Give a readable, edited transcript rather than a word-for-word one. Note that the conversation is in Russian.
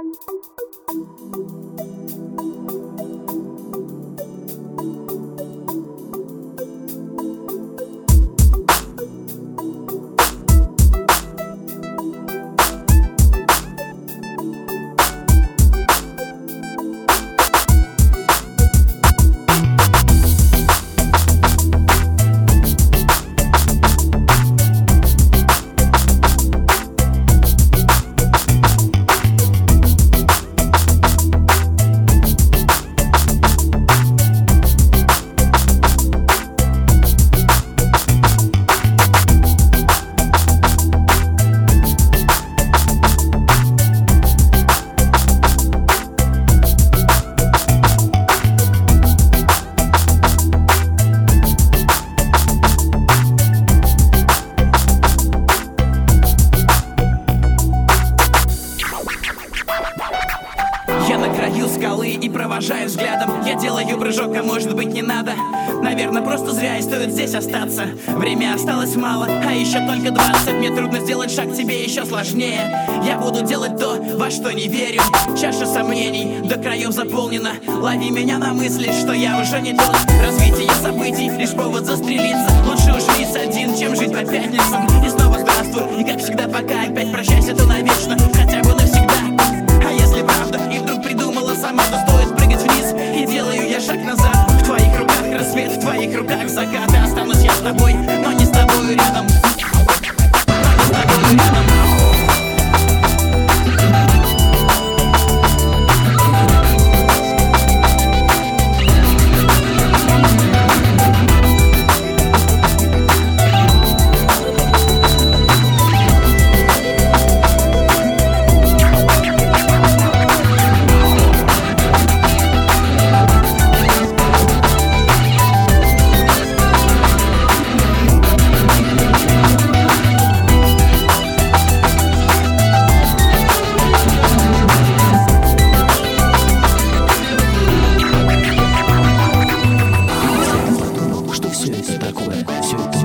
Скалы и провожаю взглядом. Я делаю прыжок, а может быть не надо. Наверное, просто зря и стоит здесь остаться. Время осталось мало, а еще только 20. Мне трудно сделать шаг, тебе еще сложнее. Я буду делать то, во что не верю. Чаша сомнений до краев заполнена. Лови меня на мысли, что я уже не тот. Развитие событий, лишь повод застрелиться. Лучше уж рейс один, чем жить по пятницам. И снова здравствуй, и как всегда пока. Опять прощайся, то навечно, хотя бы навсегда. А если правда, и вдруг придумала сама, то стоит прыгать вниз, и делаю я шаг назад. В твоих руках рассвет, в твоих руках закат. И останусь я с тобой, но не с тобой рядом. Но не с тобой рядом. Все это